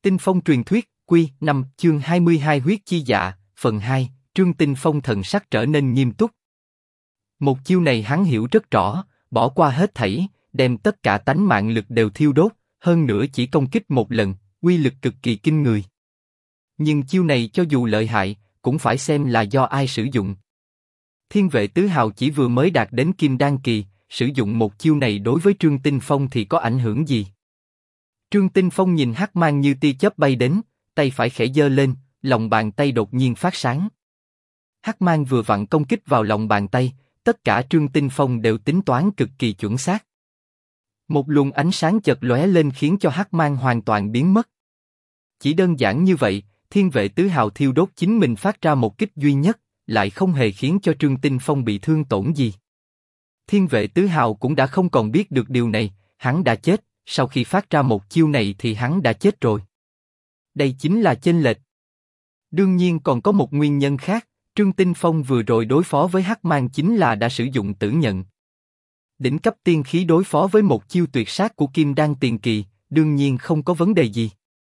Tinh Phong truyền thuyết, Quy 5, chương 22 huyết chi dạ, phần 2, Trương Tinh Phong thần sắc trở nên nghiêm túc. Một chiêu này hắn hiểu rất rõ, bỏ qua hết thảy, đem tất cả tánh mạng lực đều thiêu đốt, hơn nữa chỉ công kích một lần, uy lực cực kỳ kinh người. Nhưng chiêu này cho dù lợi hại, cũng phải xem là do ai sử dụng. Thiên Vệ Tứ Hào chỉ vừa mới đạt đến Kim Đan kỳ, sử dụng một chiêu này đối với Trương Tinh Phong thì có ảnh hưởng gì? Trương Tinh Phong nhìn hắc mang như tia chớp bay đến, tay phải khẽ giơ lên, lòng bàn tay đột nhiên phát sáng. Hắc mang vừa vặn công kích vào lòng bàn tay, tất cả Trương Tinh Phong đều tính toán cực kỳ chuẩn xác. Một luồng ánh sáng chợt lóe lên khiến cho hắc mang hoàn toàn biến mất. Chỉ đơn giản như vậy, Thiên Vệ Tứ Hào thiêu đốt chính mình phát ra một kích duy nhất, lại không hề khiến cho Trương Tinh Phong bị thương tổn gì. Thiên Vệ Tứ Hào cũng đã không còn biết được điều này, hắn đã chết, sau khi phát ra một chiêu này thì hắn đã chết rồi. Đây chính là chênh lệch. Đương nhiên còn có một nguyên nhân khác, Trương Tinh Phong vừa rồi đối phó với hắc mang chính là đã sử dụng tử nhận. Đỉnh cấp tiên khí đối phó với một chiêu tuyệt sát của Kim Đan tiền kỳ, đương nhiên không có vấn đề gì.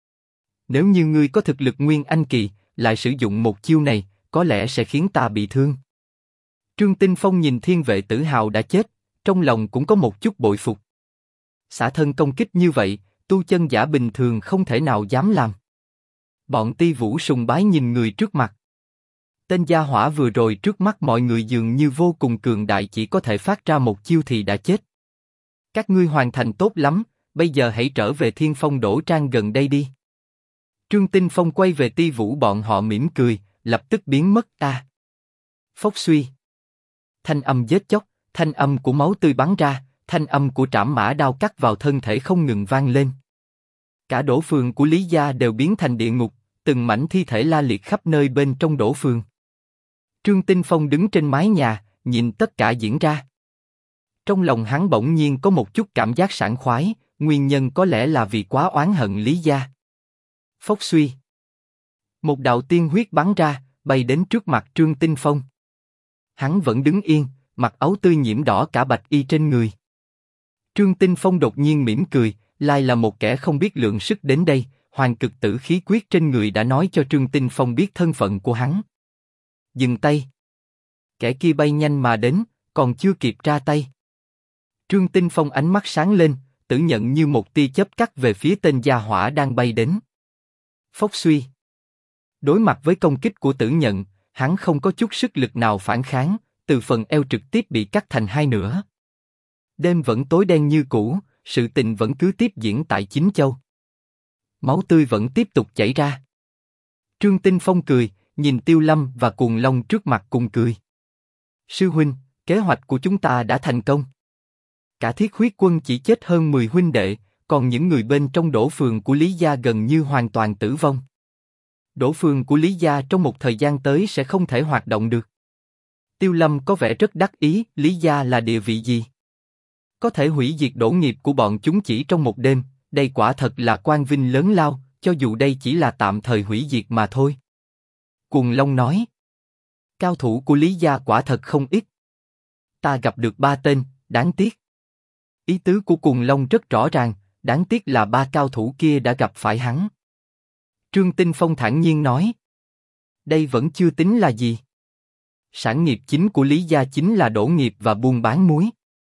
Nếu như ngươi có thực lực Nguyên Anh kỳ, lại sử dụng một chiêu này, có lẽ sẽ khiến ta bị thương. Trương Tinh Phong nhìn Thiên Vệ Tử Hào đã chết, trong lòng cũng có một chút bội phục. Xả thân công kích như vậy, tu chân giả bình thường không thể nào dám làm. Bọn Ti Vũ sùng bái nhìn người trước mặt. Tên gia hỏa vừa rồi trước mắt mọi người dường như vô cùng cường đại, chỉ có thể phát ra một chiêu thì đã chết. Các ngươi hoàn thành tốt lắm, bây giờ hãy trở về Thiên Phong Đỗ Trang gần đây đi. Trương Tinh Phong quay về Ti Vũ bọn họ mỉm cười, lập tức biến mất ta. Phốc suy. Thanh âm giết chóc, thanh âm của máu tươi bắn ra, thanh âm của trảm mã đao cắt vào thân thể không ngừng vang lên. Cả Đỗ Phường của Lý gia đều biến thành địa ngục, từng mảnh thi thể la liệt khắp nơi bên trong Đỗ Phường. Trương Tinh Phong đứng trên mái nhà, nhìn tất cả diễn ra. Trong lòng hắn bỗng nhiên có một chút cảm giác sảng khoái, nguyên nhân có lẽ là vì quá oán hận Lý gia. Phốc suy. Một đạo tiên huyết bắn ra, bay đến trước mặt Trương Tinh Phong. Hắn vẫn đứng yên, mặc áo tươi nhiễm đỏ cả bạch y trên người. Trương Tinh Phong đột nhiên mỉm cười, lại là một kẻ không biết lượng sức đến đây. Hoàng cực tử khí quyết trên người đã nói cho Trương Tinh Phong biết thân phận của hắn. Dừng tay. Kẻ kia bay nhanh mà đến, còn chưa kịp ra tay. Trương Tinh Phong ánh mắt sáng lên, tử nhận như một tia chớp cắt về phía tên gia hỏa đang bay đến. Phốc suy. Đối mặt với công kích của tử nhận, hắn không có chút sức lực nào phản kháng, từ phần eo trực tiếp bị cắt thành hai nửa. Đêm vẫn tối đen như cũ, sự tình vẫn cứ tiếp diễn tại Chính Châu. Máu tươi vẫn tiếp tục chảy ra. Trương Tinh Phong cười, nhìn Tiêu Lâm và Cuồng Long trước mặt cùng cười. Sư huynh, kế hoạch của chúng ta đã thành công. Cả Thiết Huyết Quân chỉ chết hơn 10 huynh đệ, còn những người bên trong Đỗ Phường của Lý gia gần như hoàn toàn tử vong. Đỗ Phường của Lý gia trong một thời gian tới sẽ không thể hoạt động được. Tiêu Lâm có vẻ rất đắc ý, Lý gia là địa vị gì? Có thể hủy diệt đổ nghiệp của bọn chúng chỉ trong một đêm, đây quả thật là quang vinh lớn lao, cho dù đây chỉ là tạm thời hủy diệt mà thôi. Cuồng Long nói, cao thủ của Lý gia quả thật không ít. Ta gặp được 3 tên, đáng tiếc. Ý tứ của Cuồng Long rất rõ ràng, đáng tiếc là 3 cao thủ kia đã gặp phải hắn. Trương Tinh Phong thản nhiên nói, đây vẫn chưa tính là gì. Sản nghiệp chính của Lý gia chính là đổ nghiệp và buôn bán muối.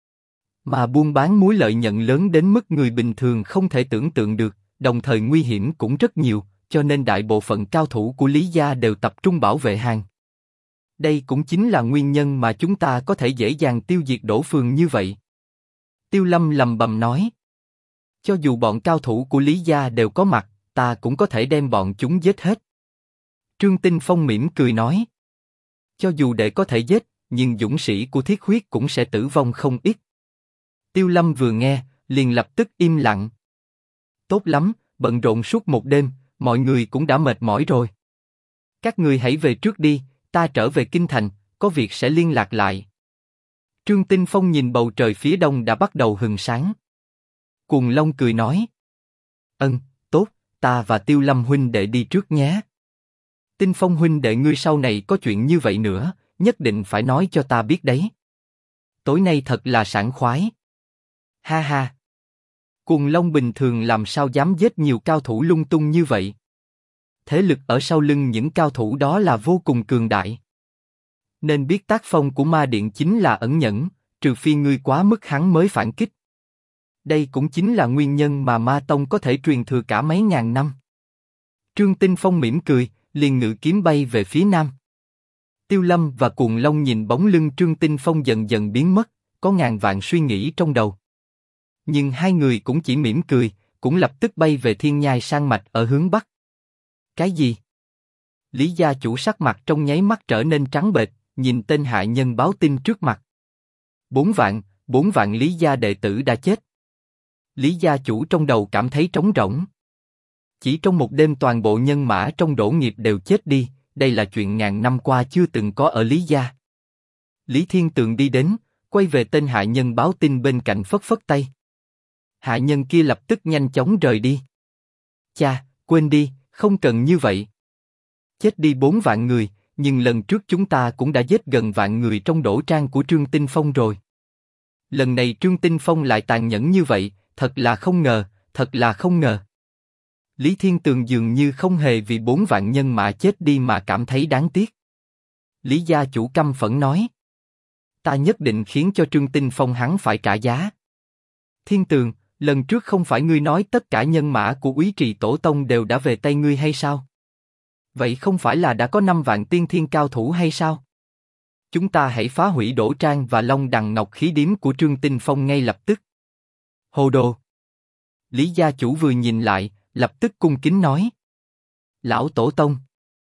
Mà buôn bán muối lợi nhuận lớn đến mức người bình thường không thể tưởng tượng được, đồng thời nguy hiểm cũng rất nhiều, cho nên đại bộ phận cao thủ của Lý gia đều tập trung bảo vệ hàng. Đây cũng chính là nguyên nhân mà chúng ta có thể dễ dàng tiêu diệt Đỗ Phường như vậy. Tiêu Lâm lầm bầm nói, cho dù bọn cao thủ của Lý gia đều có mặt, ta cũng có thể đem bọn chúng giết hết. Trương Tinh Phong mỉm cười nói, cho dù để có thể giết, nhưng dũng sĩ của Thiết Huyết cũng sẽ tử vong không ít. Tiêu Lâm vừa nghe, liền lập tức im lặng. Tốt lắm, bận rộn suốt một đêm, mọi người cũng đã mệt mỏi rồi. Các người hãy về trước đi, ta trở về kinh thành, có việc sẽ liên lạc lại. Trương Tinh Phong nhìn bầu trời phía đông đã bắt đầu hừng sáng. Cuồng Long cười nói, tốt, ta và Tiêu Lâm huynh đệ đi trước nhé. Tinh Phong huynh đệ ngươi sau này có chuyện như vậy nữa, nhất định phải nói cho ta biết đấy. Tối nay thật là sảng khoái. Ha ha. Cuồng Long bình thường làm sao dám giết nhiều cao thủ lung tung như vậy? Thế lực ở sau lưng những cao thủ đó là vô cùng cường đại. Nên biết tác phong của ma điện chính là ẩn nhẫn, trừ phi ngươi quá mức hắn mới phản kích. Đây cũng chính là nguyên nhân mà ma tông có thể truyền thừa cả mấy ngàn năm. Trương Tinh Phong mỉm cười, liền ngự kiếm bay về phía nam. Tiêu Lâm và Cuồng Long nhìn bóng lưng Trương Tinh Phong dần dần biến mất, có ngàn vạn suy nghĩ trong đầu. Nhưng hai người cũng chỉ mỉm cười, cũng lập tức bay về Thiên Nhai Sang Mạch ở hướng bắc. Cái gì? Lý gia chủ sắc mặt trong nháy mắt trở nên trắng bệch, nhìn tên hạ nhân báo tin trước mặt. 4 vạn Lý gia đệ tử đã chết. Lý gia chủ trong đầu cảm thấy trống rỗng. Chỉ trong một đêm toàn bộ nhân mã trong đổ nghiệp đều chết đi, đây là chuyện ngàn năm qua chưa từng có ở Lý gia. Lý Thiên Tường đi đến, quay về tên hạ nhân báo tin bên cạnh phất phất tay. Hạ nhân kia lập tức nhanh chóng rời đi. Cha, quên đi, không cần như vậy. Chết đi 4 vạn người, nhưng lần trước chúng ta cũng đã giết gần vạn người trong đổ trang của Trương Tinh Phong rồi. Lần này Trương Tinh Phong lại tàn nhẫn như vậy, thật là không ngờ, thật là không ngờ. Lý Thiên Tường dường như không hề vì 4 vạn nhân mã chết đi mà cảm thấy đáng tiếc. Lý gia chủ căm phẫn nói. Ta nhất định khiến cho Trương Tinh Phong hắn phải trả giá. Thiên Tường, lần trước không phải ngươi nói tất cả nhân mã của Úy Trì Tổ Tông đều đã về tay ngươi hay sao? Vậy không phải là đã có 5 vạn tiên thiên cao thủ hay sao? Chúng ta hãy phá hủy Đỗ Trang và Long Đằng Ngọc khí điếm của Trương Tinh Phong ngay lập tức. Hồ đồ! Lý gia chủ vừa nhìn lại, lập tức cung kính nói. Lão Tổ Tông.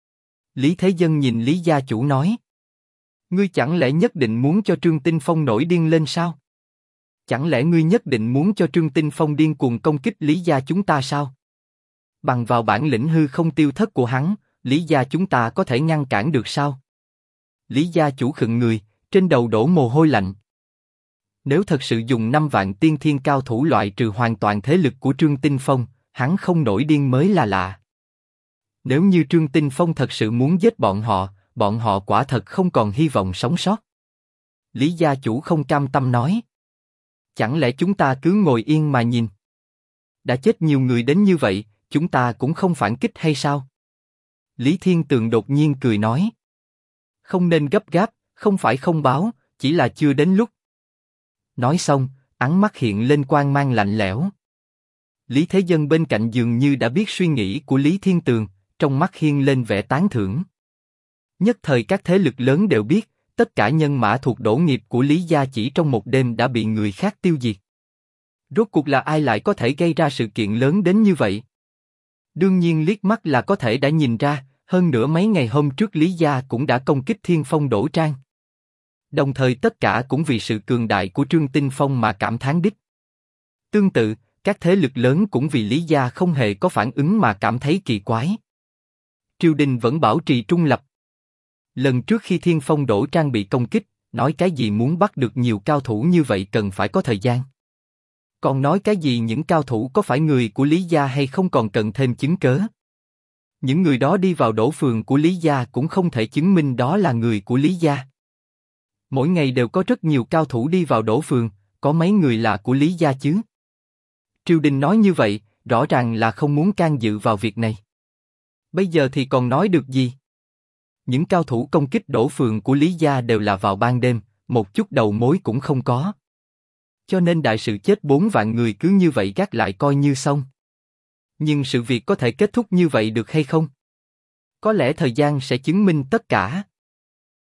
Lý Thế Dân nhìn Lý gia chủ nói. Ngươi chẳng lẽ nhất định muốn cho Trương Tinh Phong nổi điên lên sao? Chẳng lẽ ngươi nhất định muốn cho Trương Tinh Phong điên cuồng công kích Lý gia chúng ta sao? Bằng vào bản lĩnh hư không tiêu thất của hắn, Lý gia chúng ta có thể ngăn cản được sao? Lý gia chủ khựng người, trên đầu đổ mồ hôi lạnh. Nếu thật sự dùng 5 vạn tiên thiên cao thủ loại trừ hoàn toàn thế lực của Trương Tinh Phong, hắn không nổi điên mới là lạ. Nếu như Trương Tinh Phong thật sự muốn giết bọn họ quả thật không còn hy vọng sống sót. Lý gia chủ không cam tâm nói. Chẳng lẽ chúng ta cứ ngồi yên mà nhìn? Đã chết nhiều người đến như vậy, chúng ta cũng không phản kích hay sao? Lý Thiên Tường đột nhiên cười nói. Không nên gấp gáp, không phải không báo, chỉ là chưa đến lúc. Nói xong, ánh mắt hiện lên quang mang lạnh lẽo. Lý Thế Dân bên cạnh dường như đã biết suy nghĩ của Lý Thiên Tường, trong mắt hiên lên vẻ tán thưởng. Nhất thời các thế lực lớn đều biết, tất cả nhân mã thuộc đổ nghiệp của Lý gia chỉ trong một đêm đã bị người khác tiêu diệt. Rốt cuộc là ai lại có thể gây ra sự kiện lớn đến như vậy? Đương nhiên liếc mắt là có thể đã nhìn ra, hơn nữa mấy ngày hôm trước Lý gia cũng đã công kích Thiên Phong Đỗ Trang. Đồng thời tất cả cũng vì sự cường đại của Trương Tinh Phong mà cảm thán đích. Tương tự, các thế lực lớn cũng vì Lý gia không hề có phản ứng mà cảm thấy kỳ quái. Triều đình vẫn bảo trì trung lập. Lần trước khi Thiên Phong Đỗ Trang bị công kích, nói cái gì muốn bắt được nhiều cao thủ như vậy cần phải có thời gian. Còn nói cái gì những cao thủ có phải người của Lý gia hay không còn cần thêm chứng cớ. Những người đó đi vào đổ phường của Lý gia cũng không thể chứng minh đó là người của Lý gia. Mỗi ngày đều có rất nhiều cao thủ đi vào đổ phường, có mấy người là của Lý gia chứ? Triều đình nói như vậy, rõ ràng là không muốn can dự vào việc này. Bây giờ thì còn nói được gì? Những cao thủ công kích đổ phường của Lý gia đều là vào ban đêm, một chút đầu mối cũng không có. Cho nên đại sự chết 4 vạn người cứ như vậy gác lại coi như xong. Nhưng sự việc có thể kết thúc như vậy được hay không? Có lẽ thời gian sẽ chứng minh tất cả.